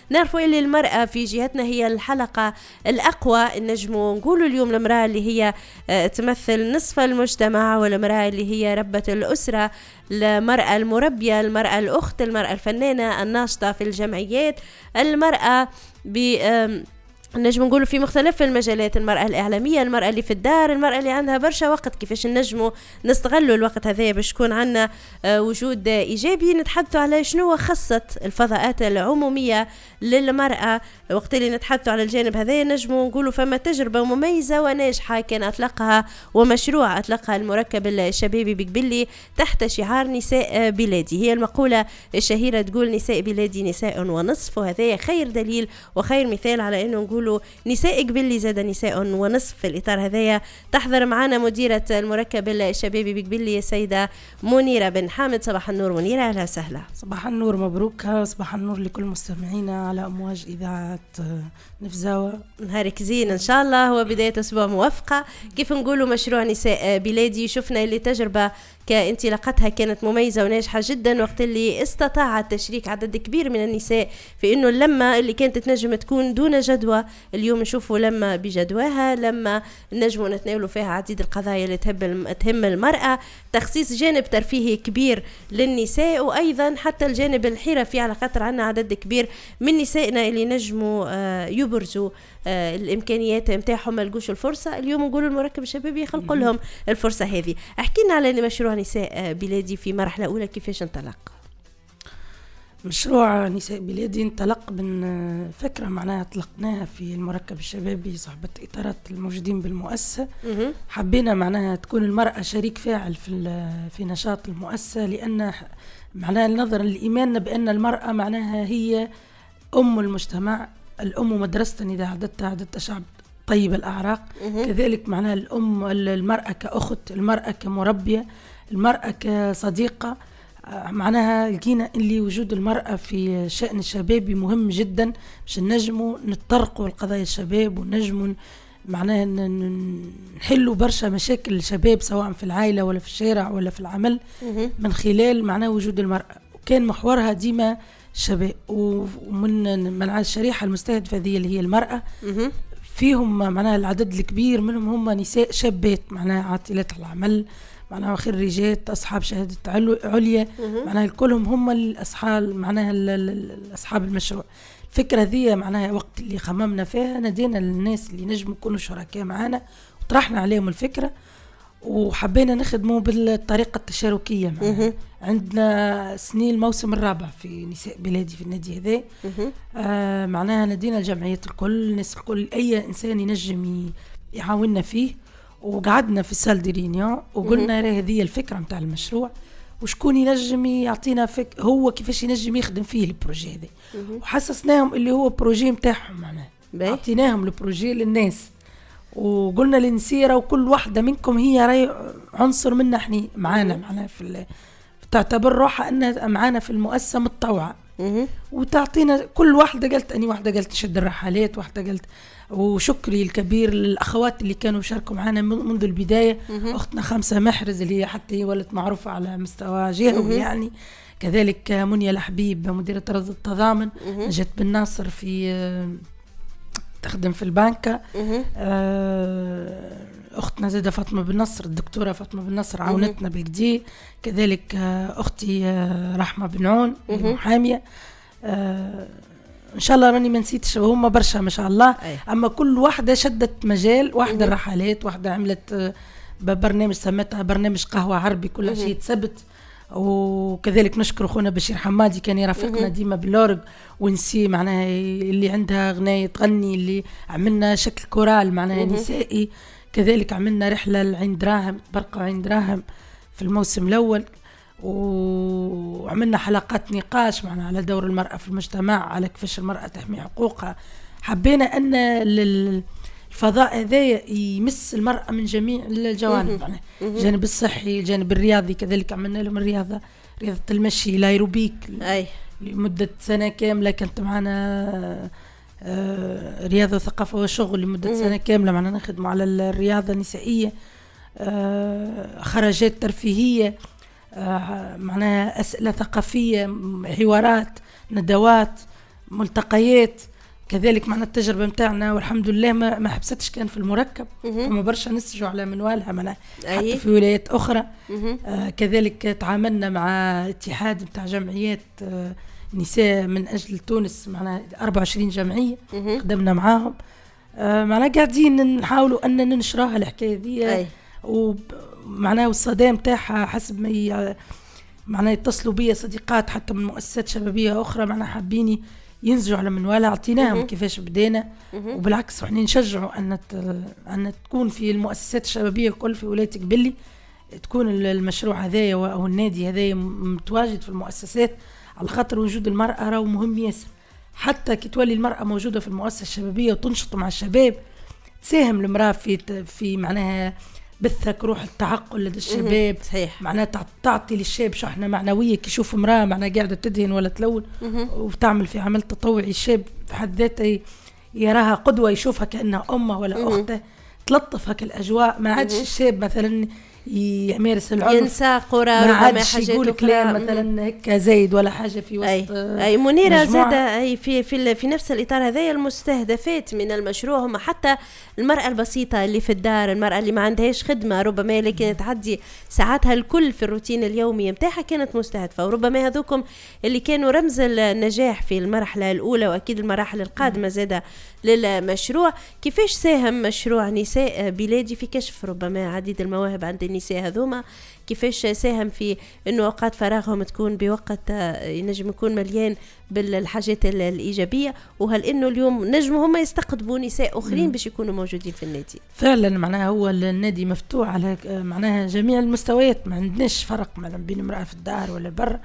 نعرفوا اللي المرأة في جهتنا هي الحلقة الأقوى. نجموا نقولوا اليوم المرأة اللي هي تمثل نصف المجتمع، والمرأة اللي هي ربة الأسرة، المرأة المربية، المرأة الأخت، المرأة الفنانة الناشطة في الجمعيات، المرأة نجم نقولوا في مختلف المجالات، المرأة الإعلامية، المرأة اللي في الدار، المرأة اللي عندها برشا وقت. كيفاش نجموا نستغلوا الوقت هذا باش يكون عندنا وجود إيجابي. نتحدثوا على شنو خصت الفضاءات العمومية للمرأة. وقت اللي نتحدثوا على الجانب هذا نجموا نقولوا فما تجربة مميزة وناجحة كان أطلقها ومشروع أطلقها المركب الشبابي بقبلي تحت شعار نساء بلادي. هي المقولة الشهيرة تقول نساء بلادي نساء ونصف، وهذا خير دليل وخير مثال على أنه نقولوا نساء قبلي زاد نساء ونصف. في الإطار هذايا تحضر معنا مديرة المركب الشبابي بقبلي السيدة منيرة بن حامد. صباح النور منيرة، أهلا وسهلا. صباح النور، مبروك. صباح النور لكل مستمعينا على أمواج إذاعة نفزاوة. نهارك زين إن شاء الله. هو بداية أسبوع موفقة. كيف نقولوا مشروع نساء بلادي شفنا اللي تجربة كانطلاقتها كانت مميزة وناجحة جدا، وقت اللي استطاعت تشريك عدد كبير من النساء في انه اللمة اللي كانت تنجم تكون دون جدوى اليوم نشوفوا لما بجدواها، لما نجموا نتناولوا فيها عديد القضايا اللي تهم المرأة، تخصيص جانب ترفيهي كبير للنساء، وايضا حتى الجانب الحرفي على خاطر عنا عدد كبير من نسائنا اللي نجموا يبرزوا الامكانيات نتاعهم ما لقوش الفرصه. اليوم نقولوا المركب الشبابي يخلق لهم الفرصه هذه. احكي لنا على مشروع نساء بلادي في مرحله اولى كيفاش انطلق. مشروع نساء بلادي انطلق من فكره معناها اطلقناها في المركب الشبابي صحبه اطارات الموجودين بالمؤسسه. حبينا معناها تكون المراه شريك فاعل في نشاط المؤسسه، لان معناها نظرا لايماننا بان المراه معناها هي ام المجتمع، الأم مدرسة إذا عددت شعب طيب الأعراق. كذلك معناها المرأة كأخت، المرأة كمربية، المرأة كصديقة. معناها لقينا اللي وجود المرأة في شأن الشباب مهم جدا باش نجموا نتطرقوا القضايا الشباب ونجموا معناها نحلوا برشا مشاكل الشباب سواء في العائلة ولا في الشارع ولا في العمل من خلال معناها وجود المرأة. وكان محورها ديما الشباب، ومن الشريحة المستهدفة هذه اللي هي المرأة فيهم معناها العدد الكبير منهم هم نساء شابات معناها عاطلات العمل، معناها خريجات أصحاب شهادة عليا، معناها كلهم هم الأصحاب معناها أصحاب المشروع. الفكرة ذي معناها وقت اللي خممنا فيها نادينا للناس اللي نجموا يكونوا شركاء معنا وطرحنا عليهم الفكرة وحبينا نخدموا بالطريقة التشاركية. عندنا سنين الموسم الرابع في نساء بلادي في النادي هذا. معناها نادينا الجمعيات الكل، الناس الكل، أي إنسان ينجم يعاوننا فيه، وقعدنا في السال دي رينيون وقلنا هذه الفكرة متاع المشروع وشكون ينجم يعطينا هو كيفاش ينجم يخدم فيه البروجي هذا. وحسسناهم اللي هو بروجي متاعهم، معناها عطيناهم البروجي للناس وقلنا لنسيرة وكل واحدة منكم هي راي عنصر منا احنا معانا معناها في تعتبر روحها انها معانا في المؤسسة متطوعة، وتعطينا كل واحدة قلت اني واحدة قلت تشد الرحلات، واحدة قلت. وشكري الكبير للأخوات اللي كانوا شاركوا معنا منذ البداية. أختنا خمسة محرز اللي هي حتى هي ولت معروفة على مستوى جهوي يعني، كذلك منيا الحبيب مديرة رصد التضامن، نجاة بن ناصر في تخدم في البنكة، أختنا زادة فاطمة بن نصر، الدكتورة فاطمة بن نصر عاونتنا بالقدي، كذلك أختي رحمة بن عون محامية. إن شاء الله راني ما نسيتش، وهم برشا ما شاء الله. أما كل واحدة شدت مجال، واحدة الرحلات، واحدة عملت برنامج سمتها برنامج قهوة عربي كل شيء تثبت. وكذلك نشكر أخونا بشير حمادي كان يرافقنا ديما باللورج ونسي معناها اللي عندها غناية تغني، اللي عملنا شكل كورال معناها نسائي. كذلك عملنا رحلة لعين دراهم، برقة عين دراهم في الموسم الأول، وعملنا حلقات نقاش معنا على دور المرأة في المجتمع، على كيفاش المرأة تحمي حقوقها. حبينا أن الفضاء هذا يمس المرأة من جميع الجوانب، يعني الجانب الصحي، الجانب الرياضي. كذلك عملنا لهم رياضة المشي لايروبيك لمدة سنة كاملة، كانت معنا رياضة وثقافة وشغل لمدة سنة كاملة، معنا نخدم على الرياضة النسائية، خرجات ترفيهية، معناها أسئلة ثقافية، حوارات، ندوات، ملتقيات كذلك معنا التجربة متاعنا، والحمد لله ما حبستش كان في المركب، فما برشا نسجوا على منوالها معنا حتى في ولايات أخرى. كذلك تعاملنا مع اتحاد متاع جمعيات نساء من أجل تونس، معنا 24 جمعية قدمنا معاهم. معنا قاعدين نحاولوا أن ننشرها الحكاية دي، ومعنا والصدام تاعها حسب ما معنا يتصلوا بيا صديقات حتى من مؤسسات شبابية أخرى، معنا حابيني ينزجوا على منوالا، عطيناهم كيفاش بدينا. وبالعكس احنا نشجعوا أن تكون في المؤسسات الشبابية الكل في ولاية قبلي تكون المشروع هذايا أو النادي هذايا متواجد في المؤسسات، على خاطر وجود المرأة راهو مهم ياسر. حتى كي تولي المرأة موجودة في المؤسسة الشبابية وتنشط مع الشباب، تساهم المرأة في معناها بثك روح التعقل لدى الشباب. معناها تعطي للشاب شحنة معنوية كي يشوف امرأة معناها قاعدة تدهن ولا تلون وتعمل في عمل تطوعي، الشاب في حد ذاته يراها قدوة، يشوفها كأنها أمه ولا أخته، تلطف هك الأجواء. ما عادش الشاب مثلا يمارس العنف، ينسى قرى، ما عادش يقول كلام مثلا هيك زايد ولا حاجه في وسط. اي منيره زاده اي في نفس الاطار هذايا المستهدفات من المشروع هم حتى المراه البسيطه اللي في الدار، المراه اللي ما عندهاش خدمه ربما لكن تعدي ساعاتها الكل في الروتين اليومي نتاعها كانت مستهدفه، وربما هذوكم اللي كانوا رمز النجاح في المرحله الاولى واكيد المراحل القادمه زاده للمشروع. كيفاش ساهم مشروع نساء بلادي في كشف ربما عديد المواهب عند النساء هذوما؟ كيفاش ساهم في انه اوقات فراغهم تكون بوقت ينجم يكون مليان بالحاجات الايجابيه؟ وهل انه اليوم نجموا هم يستقطبوا نساء اخرين باش يكونوا موجودين في النادي؟ فعلا معناها هو النادي مفتوح على معناها جميع المستويات، ما عندناش فرق مثلا بين امراه في الدار ولا برا،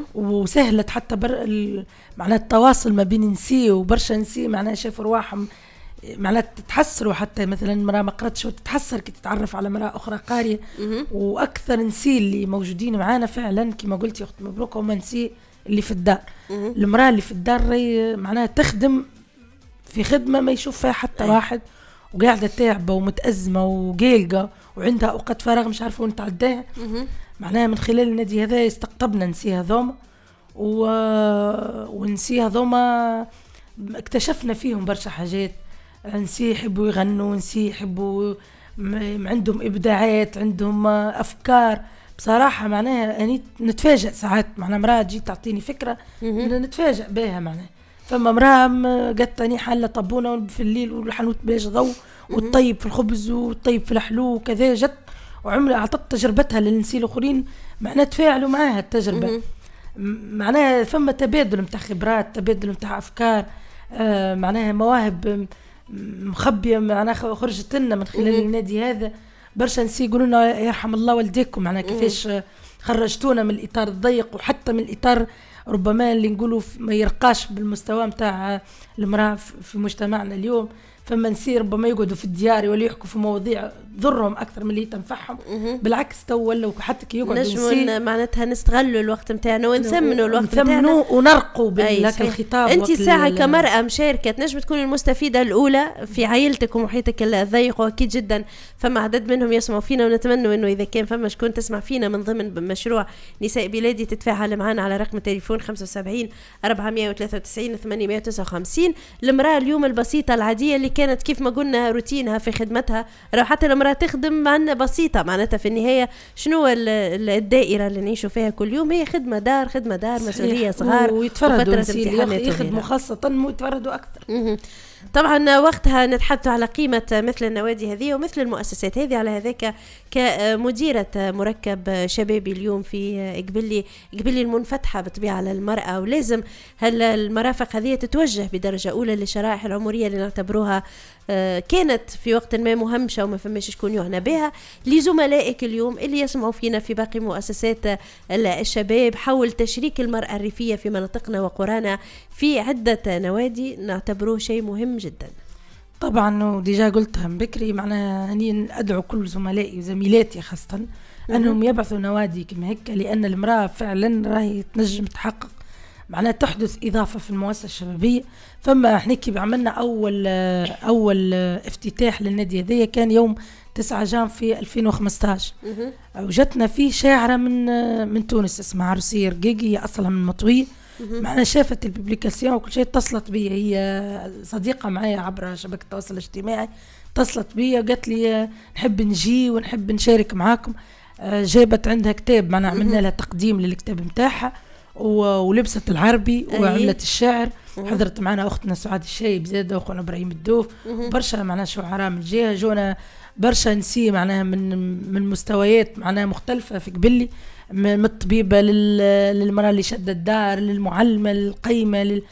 وسهلت حتى معناها التواصل ما بين نساء وبرشا نساء معناها شافوا رواحهم معناها تتحسروا، حتى مثلا مرأة ما قرأتش وتتحسر كي تتعرف على مرأة أخرى قارية. وأكثر نساء اللي موجودين معانا فعلا كما قلت يا أخت مبروك هم نساء اللي في الدار. المرأة اللي في الدار معناها تخدم في خدمة ما يشوف فيها حتى واحد، وقاعدة تعبة ومتأزمة وقلقة وعندها أوقات فراغ مش عارفة وين تعداها. معناها من خلال النادي هذا استقطبنا نساء هذوما، ونساء هذوما اكتشفنا فيهم برشا حاجات. نسي يحبوا يغنوا، نسي يحبوا عندهم إبداعات، عندهم أفكار بصراحة. معناها يعني نتفاجأ ساعات، معناها مرأة تجي تعطيني فكرة نتفاجأ بها. معناها فما مرأة قالت تاني حالة طبونة في الليل والحانوت بلاش ضوء والطيب في الخبز والطيب في الحلو وكذا، جت وعمل أعطت تجربتها للنسي الآخرين، معناها تفاعلوا معها التجربة. معناها فما تبادل متاع خبرات، تبادل متاع أفكار، معناها مواهب مخبية معناها خرجت لنا من خلال النادي هذا. برشا نسي يقولوا لنا يرحم الله والديكم، معناها كيفاش خرجتونا من الإطار الضيق وحتى من الإطار ربما اللي نقولوا ما يرقاش بالمستوى متاع المرأة في مجتمعنا اليوم. فما نسي ربما يقعدوا في الديار ولا يحكوا في مواضيع ضرهم أكثر من اللي تنفعهم، بالعكس تو ولا حتى كي يقعدوا نجموا معناتها نستغلوا الوقت متاعنا ونثمنوا الوقت متاعنا ونرقوا بالهك الخطاب. أنت ساعة كمرأة مشاركة تنجم تكون المستفيدة الأولى في عائلتك ومحيطك الضيق، وأكيد جدا فما عدد منهم يسمعوا فينا، ونتمنى إنه إذا كان فما شكون تسمع فينا من ضمن مشروع نساء بلادي تتفاعل معنا على رقم التليفون 75 493 859. المرأة اليوم البسيطة العادية اللي كانت كيف ما قلنا روتينها في خدمتها، لو حتى المرأة تخدم معنا بسيطة، معناتها في النهاية شنو الدائرة اللي نعيشوا فيها كل يوم؟ هي خدمة دار مسؤولية صغار وفترة امتحانات يخدموا خاصة ويتفردوا أكثر. طبعا وقتها نتحدث على قيمة مثل النوادي هذه ومثل المؤسسات هذه. على هذاك كمديرة مركب شبابي اليوم في قبلي المنفتحة بطبيعة للمرأة، ولازم المرافق هذه تتوجه بدرجة أولى للشرائح العمرية اللي نعتبروها كانت في وقت ما مهمشة وما فماش شكون يعنى بها. لزملائك اليوم اللي يسمعوا فينا في باقي مؤسسات الشباب حول تشريك المرأة الريفية في مناطقنا وقرانا في عدة نوادي، نعتبروه شيء مهم جدا. طبعا وديجا قلتها من بكري، معناها هني أدعو كل زملائي وزميلاتي خاصة أنهم يبعثوا نوادي كما هيك، لأن المرأة فعلا راهي تنجم تحقق معناها تحدث إضافة في المؤسسة الشبابية. فما احنا كي عملنا أول افتتاح للنادي هذيا كان يوم 9 جان في 2015، وجتنا فيه شاعرة من تونس اسمها عروسية رقيقي، هي أصلها من مطوية، معنا شافت الببليكاسيون وكل شيء، اتصلت بي، هي صديقة معايا عبر شبكة التواصل الاجتماعي، اتصلت بي وقالت لي نحب نجي ونحب نشارك معاكم. جابت عندها كتاب، معنا عملنا لها تقديم للكتاب متاعها، ولبست العربي وعملت الشعر. حضرت معنا أختنا سعاد الشايب زادة وأخونا إبراهيم الدوف، برشا معنا شعراء من الجهة، جونا برشا نسي معناها من مستويات معناها مختلفة في قبلي، من الطبيبة للمرأة اللي شدت الدار، للمعلمة، للقيمة،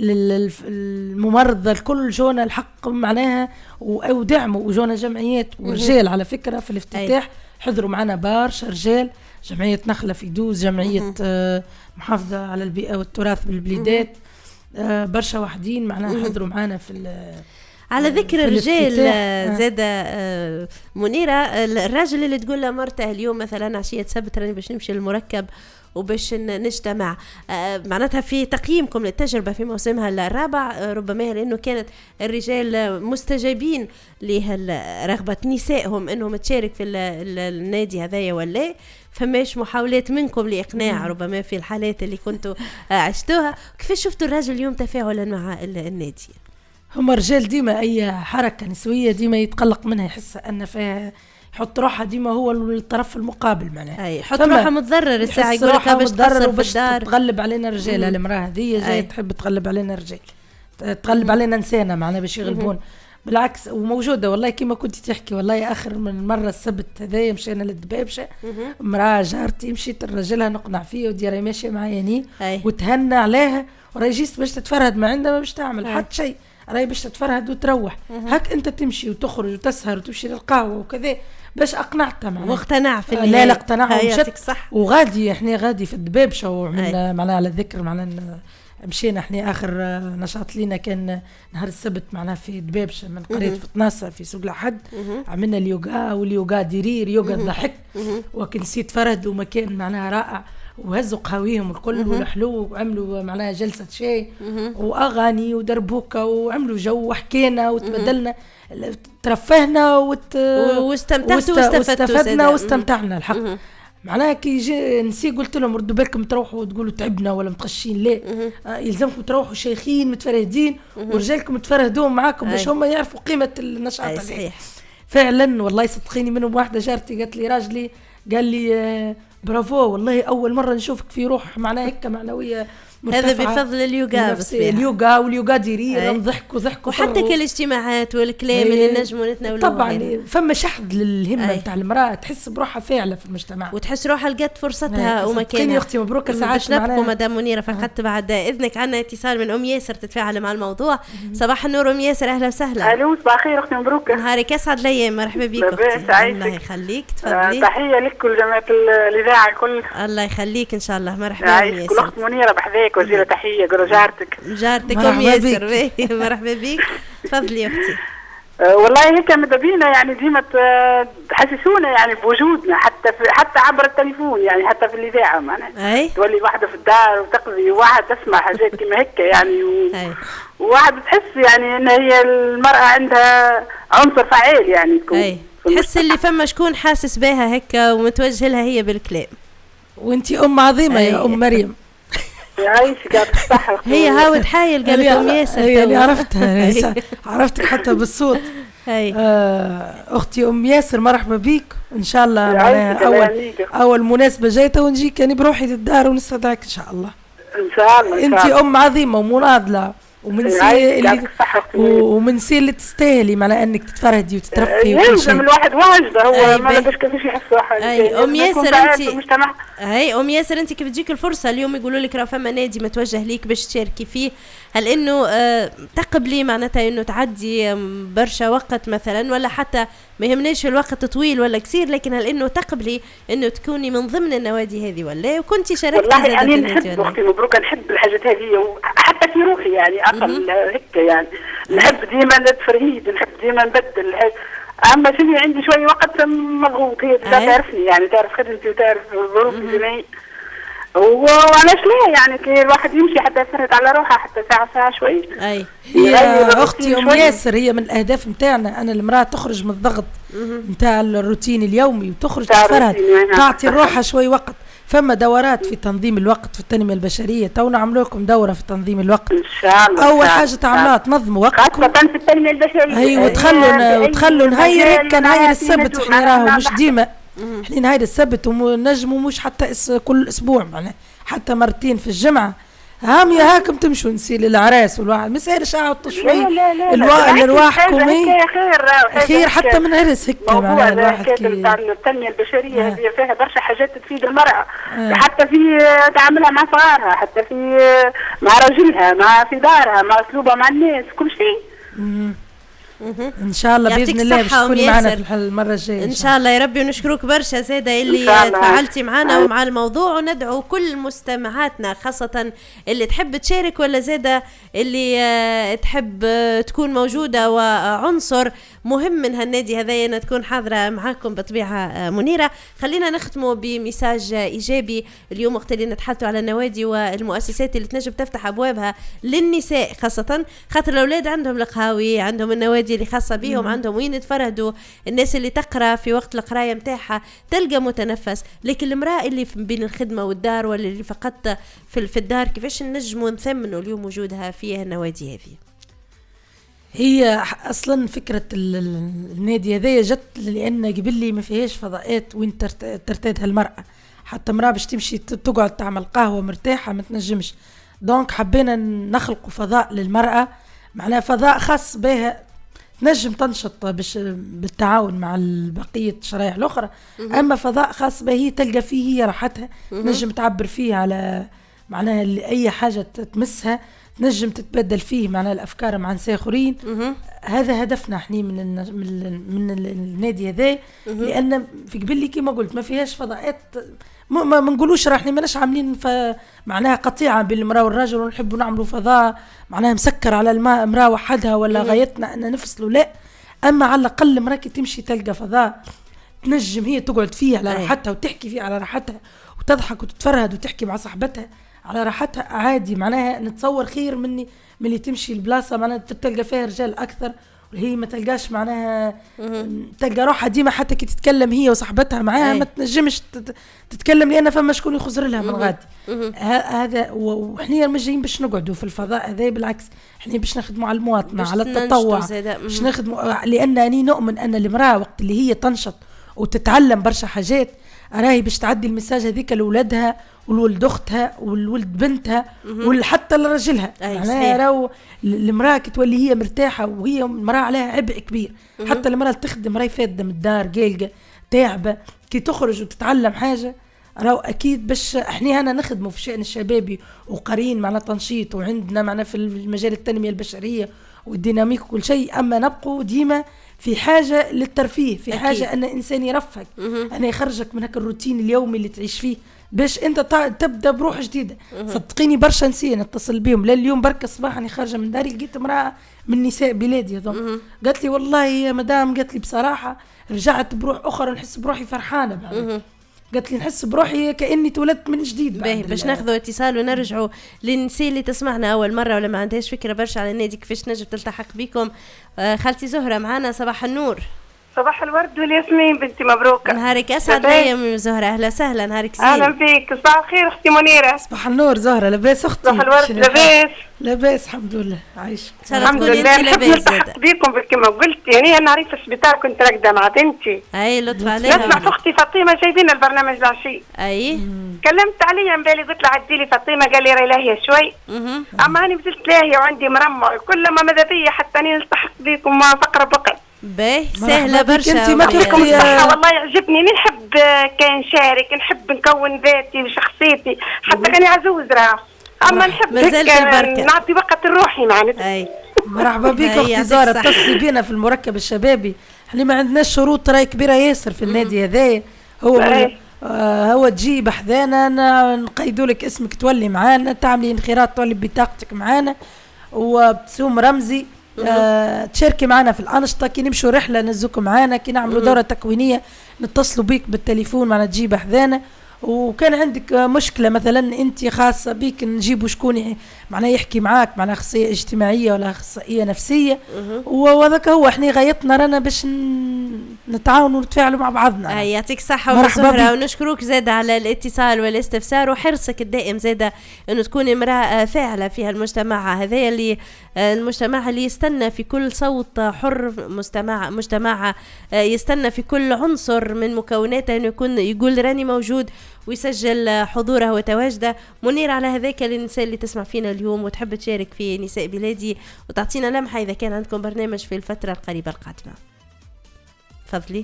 للممرضة، الكل جونا الحق معناها ودعموا، وجونا جمعيات ورجال على فكرة في الافتتاح حضروا معنا برشا رجال، جمعية نخلة في دوز، جمعية محافظة على البيئة والتراث بالبليدات، برشا واحدين معناها حضروا معنا في على ذكر الرجال زادة منيرة، الراجل اللي تقول له مرته اليوم مثلا عشية سبت راني باش نمشي للمركب وباش نجتمع، معناتها في تقييمكم للتجربة في موسمها الرابع، ربما لأنه كانت الرجال مستجابين لرغبة نسائهم أنهم تشارك في النادي هذايا، ولا فماش محاولات منكم لإقناع ربما في الحالات اللي كنتوا عشتوها؟ كيفاش شفتوا الراجل اليوم تفاعلا مع النادي؟ هم الرجال ديما أي حركة نسوية ديما يتقلق منها، يحس أن فيها يحط روحه ديما هو الطرف المقابل، معناها يحط روحه متضرر، الساعة يقول لك باش تقصر في الدار، تغلب علينا الرجال. المرأة هذه جاية تحب تغلب علينا الرجال، تغلب علينا نسانا معناها باش يغلبون. بالعكس وموجودة والله كما كنت تحكي، والله آخر من مرة السبت هذايا مشينا للدبابشة، امرأة جارتي مشيت الرجلها نقنع فيه وديري ماشية معايا وتهنى عليها، وراي جيست باش تتفرهد ما عندها، ما باش تعمل حتى شيء، راي باش تتفرهد وتروح. هاك انت تمشي وتخرج وتسهر وتمشي للقهوة وكذا باش اقنعتها معنا واقتنع في لا اقتنع ومشت وغادي احنا غادي في الدبابشة وعملنا معناها على الذكر معناها مشينا احنا اخر نشاط لينا كان نهار السبت معناها في دبابشة من قرية فطناسة في سوق الحد، عملنا اليوغا واليوغا ديرير يوغا ضحك وكنسيت فرد ومكان معناها رائع، وهزوا قهاويهم الكل والحلو وعملوا معناها جلسة شاي واغاني ودربوكة وعملوا جو وحكينا وتبدلنا ترفهنا واستفدنا واستمتعنا الحق. معناها كي يجي نسي قلت لهم ردوا بالكم تروحوا وتقولوا تعبنا ولا متغشين، لا يلزمكم تروحوا شيخين متفرهدين ورجالكم تفرهدوهم معاكم باش هم يعرفوا قيمة النشاط. صحيح فعلا والله صدقيني، منهم واحدة جارتي قالت لي راجلي قال لي برافو والله أول مرة نشوفك في روح معناها هيك معنوية هذا بفضل اليوغا، اليوغا واليوغا ديرير نضحكوا وحتى كالاجتماعات والكلام اللي نجموا نتناولوه طبعا فما شحذ للهمه نتاع المراه، تحس بروحها فاعله في المجتمع وتحس روحها لقت فرصتها ومكانها. يا اختي مبروك ساعات نبقوا مدام منيره فقط بعد اذنك عندنا اتصال من ام ياسر تتفاعل مع الموضوع. صباح النور ام ياسر، اهلا وسهلا. الو صباح الخير اختي مبروك. نهارك اسعد الايام، مرحبا بك اختي. الله يخليك، تفضلي. تحيه لك ولجماعه الاذاعه الكل. الله يخليك ان شاء الله. مرحبا ام ياسر. كل اخت منيره بحذاك وزيره تحيه جارتك ام ياسر. مرحبا بك، تفضلي اختي. والله هيك ماذا بينا يعني ديما تحسسونا يعني بوجودنا حتى عبر التليفون، يعني حتى في الاذاعه معناها تولي واحده في الدار وتقضي وواحد تسمع حاجات كما هيك يعني وواحد تحس يعني ان هي المراه عندها عنصر فعال يعني تكون تحس اللي فما شكون حاسس بها هيك ومتوجه لها هي بالكلام. وانتي ام عظيمه يا ام مريم. هي هاود حايل قالت ام ياسر يعني عرفتها عرفتك حتى بالصوت. اختي ام ياسر مرحبا بيك ان شاء الله. اول مناسبه جايته ونجيك يعني بروحي للدار ونستدعك ان شاء الله. ان شاء الله انت ام عظيمه ومناضله ومنسي اللي تستاهلي معناها انك تتفرهدي وتترفي وكل شيء. الواحد واجده هو ما باش كيفاش يحس واحد. ام ياسر انت ام ياسر انت كيف تجيك الفرصه اليوم يقولوا لك راه فما نادي متوجه ليك باش تشاركي فيه، هل انه تقبلي معناتها انه تعدي برشا وقت مثلا، ولا حتى ما يهمناش الوقت طويل ولا قصير، لكن هل انه تقبلي انه تكوني من ضمن النوادي هذه ولا وكنتي شاركتي؟ والله يعني نحب اختي مبروك، نحب الحاجات هذه حتى في روحي يعني اقل هيك يعني نحب ديما التفرهيد، نحب ديما نبدل. اما شنو عندي شويه وقت مضغوط، هي تعرفني يعني تعرف خدمتي وتعرف ظروفي زي وعلاش لا يعني كي الواحد يمشي حتى يفرد على روحه حتى ساعه شوي. هي اختي ام ياسر هي من الاهداف نتاعنا، انا المراه تخرج من الضغط نتاع الروتين اليومي وتخرج تفرد تعطي روحها شوي وقت. فما دورات في تنظيم الوقت في التنمية البشرية، تونا عملوا لكم دورة في تنظيم الوقت ان شاء الله. اول حاجة تعملوها تنظموا وقتكم خاصة في التنمية البشرية. هي وتخلوا نهاير هيك نهاير السبت، احنا راهو مش ديما احنا نهاير السبت ونجموا مش حتى كل اسبوع معناها حتى مرتين في الجمعة. هام يا هاكم تمشوا نسيل العراس والواحد مسيرش اعطوا شوي الرواحكم خير حتى من عرس هيك معناها الواحد التنمية البشرية هي فيها برشا حاجات تفيد المرأة حتى في تعاملها مع صغارها، حتى في مع رجلها، مع في دارها، مع اسلوبها مع الناس، كل شيء. ان شاء الله باذن الله باش تكوني معنا في المره الجايه ان شاء الله يا ربي. ونشكرك برشا زاده اللي تفاعلتي معنا ومع الموضوع، وندعو كل مستمعاتنا خاصه اللي تحب تشارك ولا زاده اللي تحب تكون موجوده وعنصر مهم من هالنادي هذايا تكون حاضره معاكم بطبيعه منيره. خلينا نختموا بمساج ايجابي اليوم وقت اللي نتحدثوا على النوادي والمؤسسات اللي تنجم تفتح ابوابها للنساء، خاصه خاطر الاولاد عندهم القهاوي، عندهم النوادي اللي خاصه بيهم، عندهم وين يتفرهدوا، الناس اللي تقرا في وقت القرايه متاعها تلقى متنفس. لكن المراه اللي بين الخدمه والدار ولا اللي فقط في الدار، كيفاش نجموا نثمنوا اليوم وجودها في النوادي هذه؟ هي اصلا فكره النادي هذايا جت لان قبل لي ما فيهاش فضاءات وين ترتادها المراه، حتى مراه باش تمشي تقعد تعمل قهوه مرتاحه ما تنجمش. دونك حبينا نخلقوا فضاء للمراه، معناها فضاء خاص بها تنجم تنشط باش بالتعاون مع بقيه الشرائح الاخرى، اما فضاء خاص به هي تلقى فيه هي راحتها، تنجم تعبر فيه على معناها اي حاجه تمسها، تنجم تتبدل فيه معناها الافكار مع ناس اخرين. هذا هدفنا احنا من النادي هذا، لان في قبل لي كما قلت ما فيهاش فضاءات، ما نقولوش راحنا ماناش عاملين معناها قطيعه بين المراه والرجل ونحبوا نعملوا فضاء معناها مسكر على المراه وحدها ولا غايتنا ان نفصلوا، لا. اما على الاقل المراه كي تمشي تلقى فضاء تنجم هي تقعد فيه على راحتها وتحكي فيه على راحتها وتضحك وتتفرهد وتحكي مع صاحبتها على راحتها عادي. معناها نتصور خير من اللي تمشي البلاصه معناها تلقى فيها رجال اكثر وهي ما تلقاش معناها تلقى روحها ديما حتى كي تتكلم هي وصاحبتها معاها ما تنجمش تتكلم لان فما شكون يخزر لها من غادي. هذا وحنا ما جايين باش نقعدوا في الفضاء هذا، بالعكس احنا باش نخدموا على المواطنه على التطوع، باش نخدموا لان اني نؤمن ان المراه وقت اللي هي تنشط وتتعلم برشا حاجات راهي باش تعدي المساج هذيك لولادها والولد اختها والولد بنتها وحتى لرجلها. معناها راهو المراه كي تولي هي مرتاحه وهي مراه عليها عبء كبير، حتى المراه تخدم راهي فاده من الدار قلقه تعبه، كي تخرج وتتعلم حاجه راهو اكيد باش احنا هنا نخدموا في الشأن الشبابي وقارين معنا تنشيط وعندنا معنا في المجال التنميه البشريه والديناميك وكل شيء، اما نبقوا ديما في حاجه للترفيه، في أكيد. حاجه ان الانسان يرفهك، انا يخرجك من هك الروتين اليومي اللي تعيش فيه باش انت تبدا بروح جديده. صدقيني برشا نسيه نتصل بهم اليوم برك الصباح اني خارجه من داري لقيت امراه من نساء بلادي هذوم قالت لي والله يا مدام، قالت لي بصراحه رجعت بروح اخرى نحس بروحي فرحانه بعد. قالت لي نحس بروحي كاني تولدت من جديد. باش ناخذوا اتصال ونرجعوا للنساء اللي تسمعنا اول مره ولا ما عندهاش فكره برشا على النادي كيفاش نجم تلتحق بكم. خالتي زهره معنا، صباح النور. صباح الورد والياسمين بنتي، مبروك. نهارك اسعد يا زهره، اهلا وسهلا، نهارك سعيد. اهلا بك، صباح الخير اختي منيره. صباح النور زهره، لاباس اختي؟ صباح الورد، لاباس؟ لاباس الحمد لله، عايش الحمد لله. نحب نلتحق بكم كما قلت، يعني انا نعرف السبيطار كنت راقده مع بنتي. اي لطف عليها. نسمع اختي فاطمه جايبين البرنامج العشي. اي كلمت عليا مبالي قلت لها عدي لي فاطمه، قال لي راهي لاهيه شوي. اما انا بزلت لاهيه وعندي مرمى، كلما ماذا بيا حتى اني نلتحق بكم ما فقره بقى. باهي سهله برشا. انت ما فيكم الصحه والله يعجبني، نحب كان شارك، نحب نكون ذاتي وشخصيتي حتى كاني عزوز راه، اما نحب نعطي وقت لروحي معناتها. مرحبا بك اختي زهره، اتصلي بينا في المركب الشبابي، احنا ما عندناش شروط راهي كبيره ياسر في النادي هذايا، هو تجي بحذانا نقيدوا لك اسمك تولي معانا، تعملي انخراط تولي ببطاقتك معانا وبسوم رمزي. تشاركي معنا في الأنشطة، كي نمشوا رحلة نزوكم معنا، كي نعملوا دورة تكوينية نتصلوا بيك بالتليفون معنا تجيب حذانا. وكان عندك مشكلة مثلا انت خاصة بيك نجيبوا شكون معنا يحكي معاك، معنا أخصائية اجتماعية ولا أخصائية نفسية، وذاك هو احنا غايتنا رانا باش نتعاونوا ونتفاعلوا مع بعضنا. يعطيك الصحة ومسهرة، ونشكروك زاد على الاتصال والاستفسار وحرصك الدائم زاد انه تكون امرأة فاعلة في المجتمع هذا، اللي المجتمع اللي يستنى في كل صوت حر، مجتمع يستنى في كل عنصر من مكوناته انه يكون يقول راني موجود ويسجل حضوره وتواجده. منير، على هذاك النساء اللي تسمع فينا اليوم وتحب تشارك في نساء بلادي وتعطينا لمحة إذا كان عندكم برنامج في الفترة القريبة القادمة، فضلي.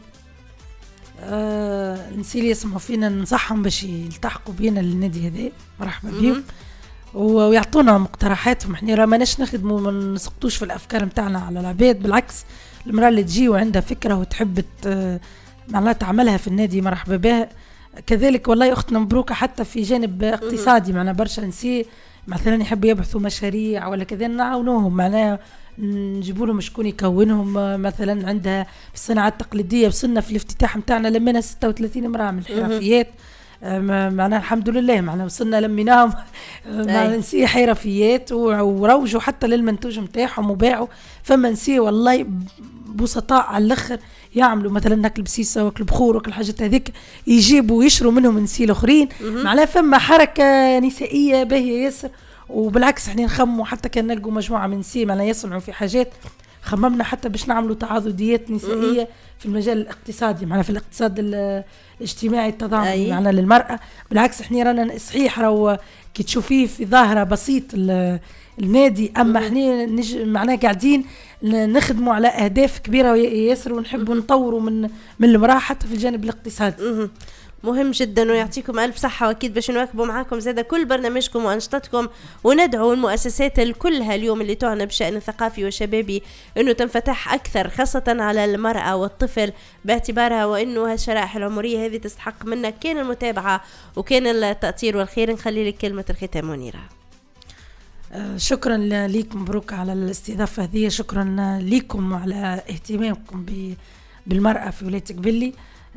النساء اللي يسمعوا فينا ننصحهم باش يلتحقوا بينا للنادي هذا، مرحبا بهم ويعطونا مقترحاتهم. احنا ماناش نخدموا ما نسقطوش في الأفكار متاعنا على العباد، بالعكس المرأة اللي تجي وعندها فكرة وتحب معناتها تعملها في النادي مرحبا بها. كذلك والله أختنا مبروكة حتى في جانب اقتصادي، معنا برشا نساء مثلا يحبوا يبحثوا مشاريع ولا كذا نعاونوهم، معناها نجيبوا لهم شكون يكونهم. مثلا عندها في الصناعات التقليدية وصلنا في الافتتاح متاعنا لمينا 36 امرأة من الحرفيات، معناها الحمد لله معناها وصلنا لميناهم نساء حرفيات وروجوا حتى للمنتوج متاعهم وباعوا. فما نساء والله بسطاء على الاخر يعملوا مثلا اكل بسيسه واكل بخور واكل حاجات هذيك، يجيبوا ويشروا منهم نساء الاخرين. معناها فما حركه نسائيه باهيه ياسر. وبالعكس احنا نخموا حتى كان نلقوا مجموعه من نساء معناها يصنعوا في حاجات، خممنا حتى باش نعملوا تعاضديات نسائيه في المجال الاقتصادي، معنا في الاقتصاد الاجتماعي التضامني معنا للمرأة. بالعكس احنا رانا صحيح راهو كي تشوفيه في ظاهرة بسيط النادي، اما احنا معنا قاعدين نخدموا على اهداف كبيرة ياسر ونحبوا نطوروا من المرأة حتى في الجانب الاقتصادي. مهم جدا، ويعطيكم ألف صحة، وأكيد باش نواكبوا معاكم زادة كل برنامجكم وأنشطتكم، وندعو المؤسسات كلها اليوم اللي تعنى بشأن الثقافي والشبابي أنه تنفتح أكثر خاصة على المرأة والطفل، باعتبارها وأنه هالشرائح العمرية هذه تستحق منا كان المتابعة وكان التأطير والخير. نخلي لك كلمة الختام منيرة. شكرا ليك مبروك على الاستضافة هذه، شكرا لكم على اهتمامكم بالمرأة في ولاية قبلي.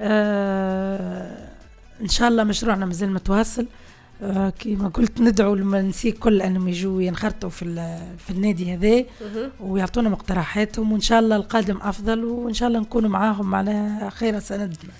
إن شاء الله مشروعنا مازال متواصل. كما قلت ندعو المنسيك كل أنهم يجوا ينخرطوا في النادي هذا ويعطونا مقترحاتهم، وإن شاء الله القادم أفضل، وإن شاء الله نكونوا معاهم على خير سندنا.